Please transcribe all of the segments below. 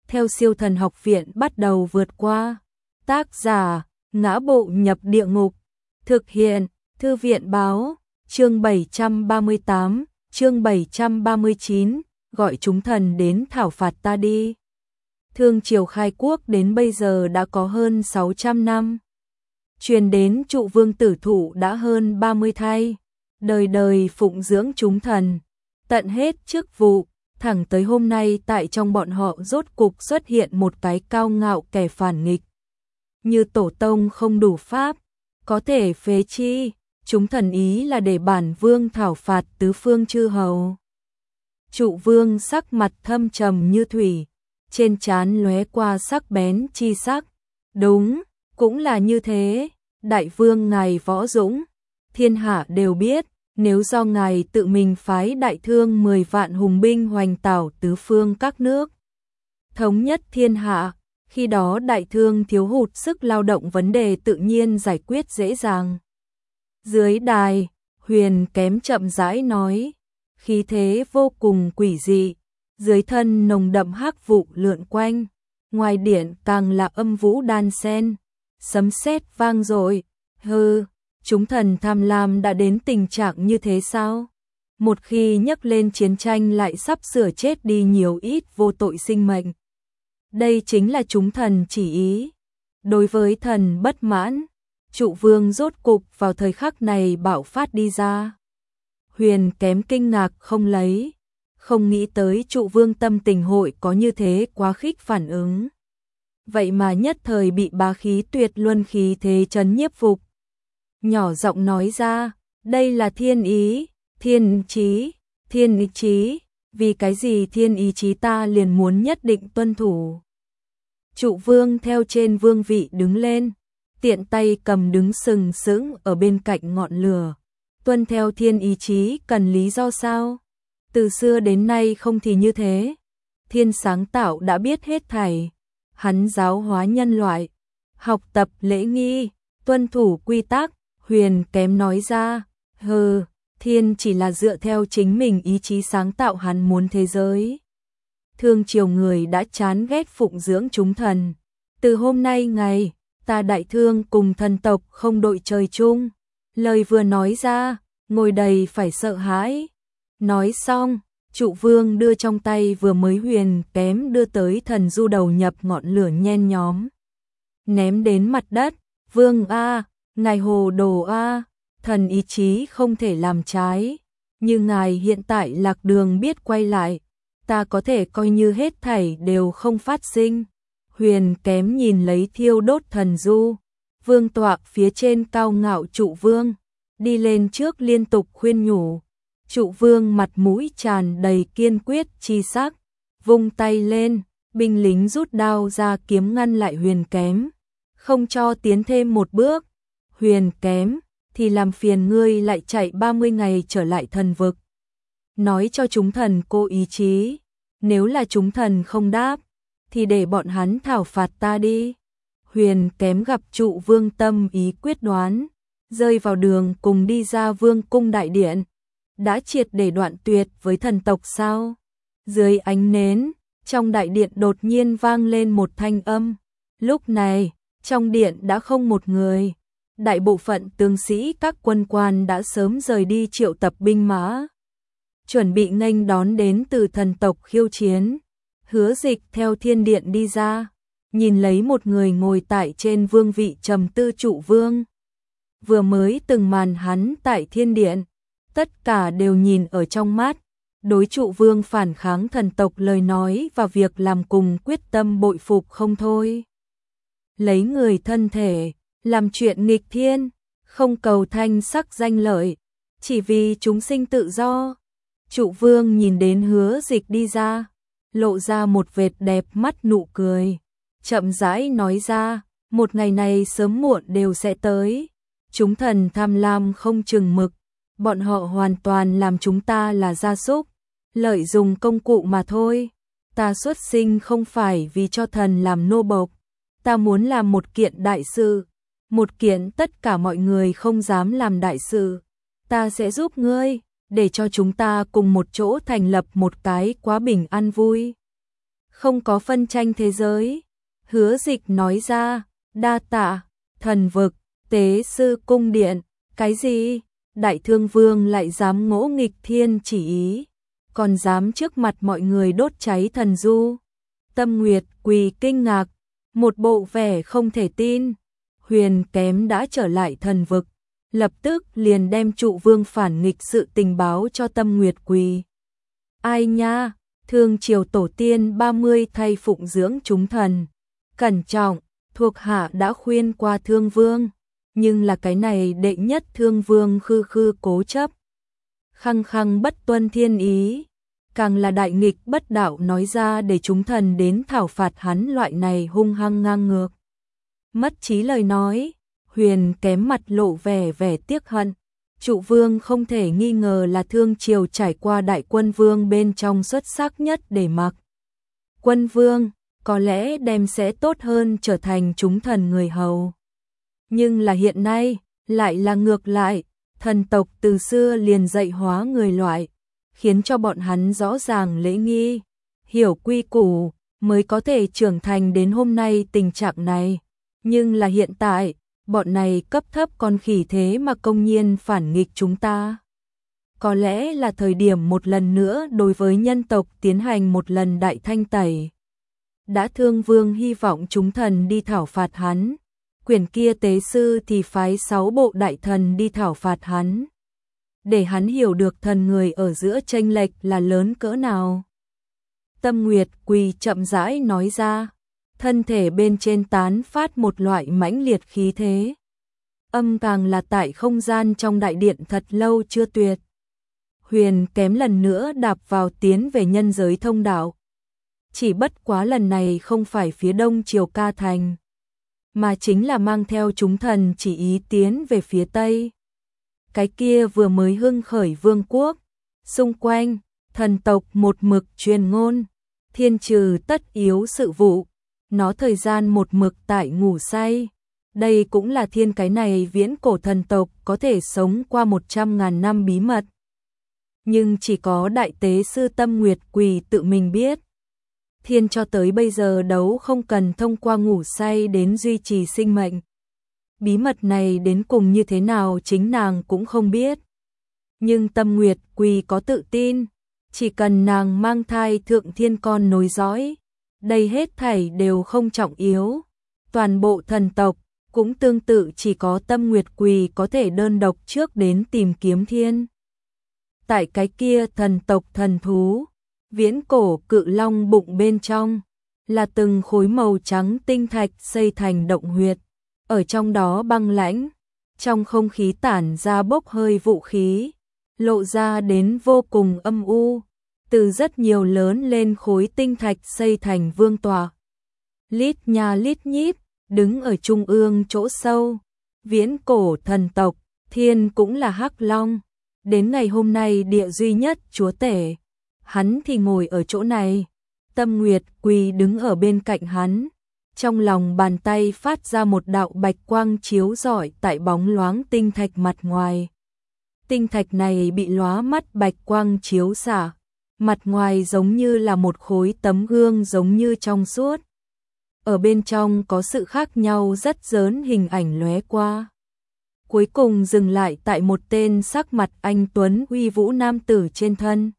theo Siêu Thần Học Viện bắt đầu vượt qua. Tác giả: Ngã Bộ Nhập Địa Ngục. Thực hiện: Thư viện báo. Chương 738, chương 739, gọi chúng thần đến thảo phạt ta đi. Thương triều khai quốc đến bây giờ đã có hơn 600 năm. Truyền đến Trụ Vương tử thụ đã hơn 30 thay. Đời đời phụng dưỡng chúng thần, tận hết chức vụ, thẳng tới hôm nay tại trong bọn họ rốt cục xuất hiện một cái cao ngạo kẻ phản nghịch. Như tổ tông không đủ pháp, có thể phế chi, chúng thần ý là để bản vương thảo phạt tứ phương chư hầu. Trụ Vương sắc mặt thâm trầm như thủy, trên trán lóe qua sắc bén chi sắc. Đúng, cũng là như thế, đại vương ngài võ dũng, thiên hạ đều biết, nếu do ngài tự mình phái đại thương 10 vạn hùng binh hoành tảo tứ phương các nước, thống nhất thiên hạ, khi đó đại thương thiếu hụt sức lao động vấn đề tự nhiên giải quyết dễ dàng. Dưới đài, Huyền Kém chậm rãi nói, khí thế vô cùng quỷ dị, dưới thân nồng đậm hắc vụ lượn quanh, ngoài điện càng là âm vũ đan xen, sấm sét vang dội. Hừ, chúng thần tham lam đã đến tình trạng như thế sao? Một khi nhắc lên chiến tranh lại sắp sửa chết đi nhiều ít vô tội sinh mệnh. Đây chính là chúng thần chỉ ý. Đối với thần bất mãn, Trụ Vương rốt cục vào thời khắc này bạo phát đi ra. Huyền Kém kinh ngạc không nghĩ tới Trụ Vương tâm tình hội có như thế quá khích phản ứng. Vậy mà nhất thời bị bá khí tuyệt luân khí thế chấn nhiếp phục. Nhỏ giọng nói ra, đây là thiên ý, thiên ý chí, vì cái gì thiên ý chí ta liền muốn nhất định tuân thủ. Trụ Vương theo trên vương vị đứng lên, tiện tay cầm đứng sừng sững ở bên cạnh ngọn lửa. Tuân theo thiên ý chí cần lý do sao? Từ xưa đến nay không thì như thế. Thiên sáng tạo đã biết hết thảy. Hắn giáo hóa nhân loại, học tập lễ nghi, tuân thủ quy tắc. Huyền Kém nói ra, thiên chỉ là dựa theo chính mình ý chí sáng tạo hắn muốn thế giới. Thương triều người đã chán ghét phụng dưỡng chúng thần. Từ hôm nay ngày, ta đại thương cùng thần tộc không đội trời chung. Lời vừa nói ra, ngồi đầy phải sợ hãi. Nói xong, Trụ Vương đưa trong tay vừa mới Huyền Kém đưa tới thần du đầu nhập ngọn lửa nhen nhóm. Ném đến mặt đất, Vương a, ngài hồ đồ a, thần ý chí không thể làm trái. Như ngài hiện tại lạc đường biết quay lại, ta có thể coi như hết thảy đều không phát sinh. Huyền Kém nhìn lấy thiêu đốt thần du, vương tọa phía trên cao ngạo Trụ Vương, đi lên trước liên tục khuyên nhủ. Trụ Vương mặt mũi tràn đầy kiên quyết chi sắc, vung tay lên, binh lính rút đao ra kiếm ngăn lại Huyền Kém, không cho tiến thêm một bước. Huyền Kém, thì làm phiền ngươi lại chạy 30 ngày trở lại thần vực. Nói cho chúng thần cô ý chí, nếu là chúng thần không đáp, thì để bọn hắn thảo phạt ta đi. Huyền Kém gặp Trụ Vương tâm ý quyết đoán, rơi vào đường cùng đi ra vương cung đại điện. Đã triệt để đoạn tuyệt với thần tộc sao? Dưới ánh nến, trong đại điện đột nhiên vang lên một thanh âm. Lúc này, trong điện đã không một người. Đại bộ phận tướng sĩ các quân quan đã sớm rời đi triệu tập binh mã, chuẩn bị nghênh đón đến từ thần tộc khiêu chiến. Hứa Dịch theo thiên điện đi ra, nhìn lấy một người ngồi tại trên vương vị trầm tư Trụ Vương. Vừa mới từng màn hắn tại thiên điện, tất cả đều nhìn ở trong mắt. Đối Trụ Vương phản kháng thần tộc lời nói và việc làm cùng quyết tâm bội phục không thôi. Lấy người thân thể, làm chuyện nghịch thiên, không cầu thanh sắc danh lợi, chỉ vì chúng sinh tự do. Trụ Vương nhìn đến Hứa Dịch đi ra, lộ ra một vệt đẹp mắt nụ cười, chậm rãi nói ra, một ngày này sớm muộn đều sẽ tới. Chúng thần tham lam không chừng mực, bọn họ hoàn toàn làm chúng ta là gia súc, lợi dụng công cụ mà thôi. Ta xuất sinh không phải vì cho thần làm nô bộc, ta muốn làm một kiện đại sự, một kiện tất cả mọi người không dám làm đại sự. Ta sẽ giúp ngươi, để cho chúng ta cùng một chỗ thành lập một cái quá bình an vui. không có phân tranh thế giới. Hứa Dịch nói ra, đa tạ, thần vực, tế sư cung điện, cái gì? Đại Thương Vương lại dám ngỗ nghịch thiên chỉ ý, còn dám trước mặt mọi người đốt cháy thần du. Tâm Nguyệt Quỳ kinh ngạc, một bộ vẻ không thể tin. Huyền Kém đã trở lại thần vực, lập tức liền đem Trụ Vương phản nghịch sự tình báo cho Tâm Nguyệt Quỳ. Ai nha, Thương triều tổ tiên 30 thay phụng dưỡng chúng thần. Cẩn trọng, thuộc hạ đã khuyên qua Thương Vương, nhưng là cái này đệ nhất Thương Vương khư khư cố chấp, khăng khăng bất tuân thiên ý, càng là đại nghịch bất đạo nói ra để chúng thần đến thảo phạt hắn, loại này hung hăng ngang ngược. Mất trí lời nói, Huyền Kém mặt lộ vẻ tiếc hận. Trụ Vương không thể nghi ngờ là Thương triều trải qua đại quân vương bên trong xuất sắc nhất để mặc. Quân vương có lẽ đem sẽ tốt hơn trở thành chúng thần người hầu. Nhưng là hiện nay, lại là ngược lại, thần tộc từ xưa liền dạy hóa người loại, khiến cho bọn hắn rõ ràng lễ nghi, hiểu quy củ, mới có thể trưởng thành đến hôm nay tình trạng này. Nhưng là hiện tại, bọn này cấp thấp con khỉ thế mà công nhiên phản nghịch chúng ta. Có lẽ là thời điểm một lần nữa đối với nhân tộc tiến hành một lần đại thanh tẩy. Đã Thương Vương hy vọng chúng thần đi thảo phạt hắn, quyển kia tế sư thì phái 6 bộ đại thần đi thảo phạt hắn, để hắn hiểu được thần người ở giữa chênh lệch là lớn cỡ nào. Tâm Nguyệt Quỳ chậm rãi nói ra, thân thể bên trên tán phát một loại mãnh liệt khí thế. Âm càng là tại không gian trong đại điện thật lâu chưa tuyệt. Huyền Kém lần nữa đạp vào tiến về nhân giới thông đạo. Chỉ bất quá lần này không phải phía đông Triều Ca Thành, mà chính là mang theo chúng thần chỉ ý tiến về phía tây. Cái kia vừa mới hưng khởi vương quốc, xung quanh, thần tộc một mực truyền ngôn, thiên trừ tất yếu sự vụ, nó thời gian một mực tại ngủ say. Đây cũng là thiên cái này viễn cổ thần tộc có thể sống qua 100.000 năm bí mật. Nhưng chỉ có đại tế sư Tâm Nguyệt Quỳ tự mình biết. Thiên cho tới bây giờ đấu không cần thông qua ngủ say đến duy trì sinh mệnh. Bí mật này đến cùng như thế nào chính nàng cũng không biết. Nhưng Tâm Nguyệt Quỳ có tự tin, chỉ cần nàng mang thai thượng thiên con nối dõi, đây hết thảy đều không trọng yếu. Toàn bộ thần tộc cũng tương tự, chỉ có Tâm Nguyệt Quỳ có thể đơn độc trước đến tìm kiếm thiên. Tại cái kia thần tộc thần thú, viễn cổ cự long bụng bên trong, là từng khối màu trắng tinh thạch xây thành động huyệt. Ở trong đó băng lãnh, trong không khí tản ra bốc hơi vũ khí, lộ ra đến vô cùng âm u. Từ rất nhiều lớn lên khối tinh thạch xây thành vương tọa. Lít nha lít nhít, đứng ở trung ương chỗ sâu, viễn cổ thần tộc, thiên cũng là Hắc Long. Đến ngày hôm nay địa duy nhất chúa tể, hắn thì ngồi ở chỗ này. Tâm Nguyệt Quỳ đứng ở bên cạnh hắn, trong lòng bàn tay phát ra một đạo bạch quang chiếu rọi tại bóng loáng tinh thạch mặt ngoài. Tinh thạch này bị lóa mắt bạch quang chiếu xạ, mặt ngoài giống như là một khối tấm gương giống như trong suốt. Ở bên trong có sự khác nhau rất lớn hình ảnh lóe qua. Cuối cùng dừng lại tại một tên sắc mặt anh tuấn uy vũ nam tử trên thân.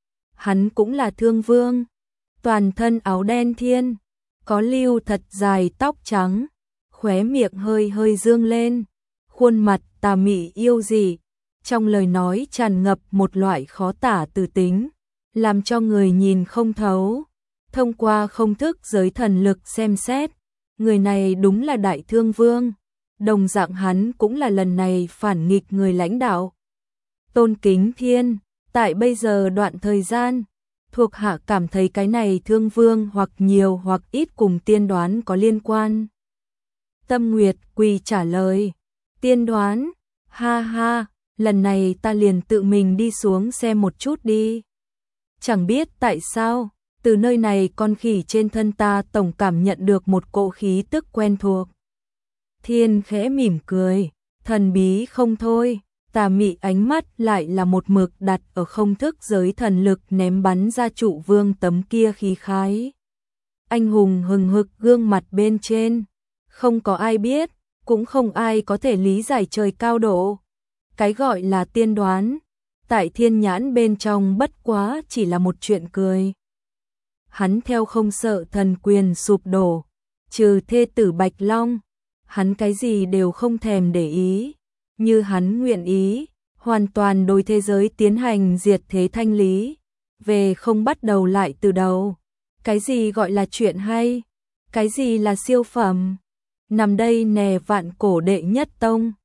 Hắn cũng là Thương Vương, toàn thân áo đen thiên, có lưu thật dài tóc trắng, khóe miệng hơi hơi dương lên, khuôn mặt tà mị yêu dị, trong lời nói tràn ngập một loại khó tả từ tính, làm cho người nhìn không thấu. Thông qua không thức giới thần lực xem xét, người này đúng là Đại Thương Vương, đồng dạng hắn cũng là lần này phản nghịch người lãnh đạo. Tôn kính thiên, tại bây giờ đoạn thời gian, thuộc hạ cảm thấy cái này Thương Vương hoặc nhiều hoặc ít cùng tiên đoán có liên quan. Tâm Nguyệt Quỳ trả lời, tiên đoán, ha ha, lần này ta liền tự mình đi xuống xem một chút đi. Chẳng biết tại sao, từ nơi này con khỉ trên thân ta tổng cảm nhận được một cỗ khí tức quen thuộc. Thiên khẽ mỉm cười, thần bí không thôi, tà mị ánh mắt lại là một mực đặt ở không thức giới thần lực ném bắn ra Trụ Vương tấm kia khí khái. anh hùng hừng hực gương mặt bên trên, không có ai biết, cũng không ai có thể lý giải trời cao độ. Cái gọi là tiên đoán, tại thiên nhãn bên trong bất quá chỉ là một chuyện cười. Hắn theo không sợ thần quyền sụp đổ, trừ thê tử Bạch Long, hắn cái gì đều không thèm để ý, như hắn nguyện ý, hoàn toàn đối thế giới tiến hành diệt thế thanh lý, về không bắt đầu lại từ đầu. Cái gì gọi là chuyện hay, cái gì là siêu phẩm, nằm đây nè vạn cổ đệ nhất tông.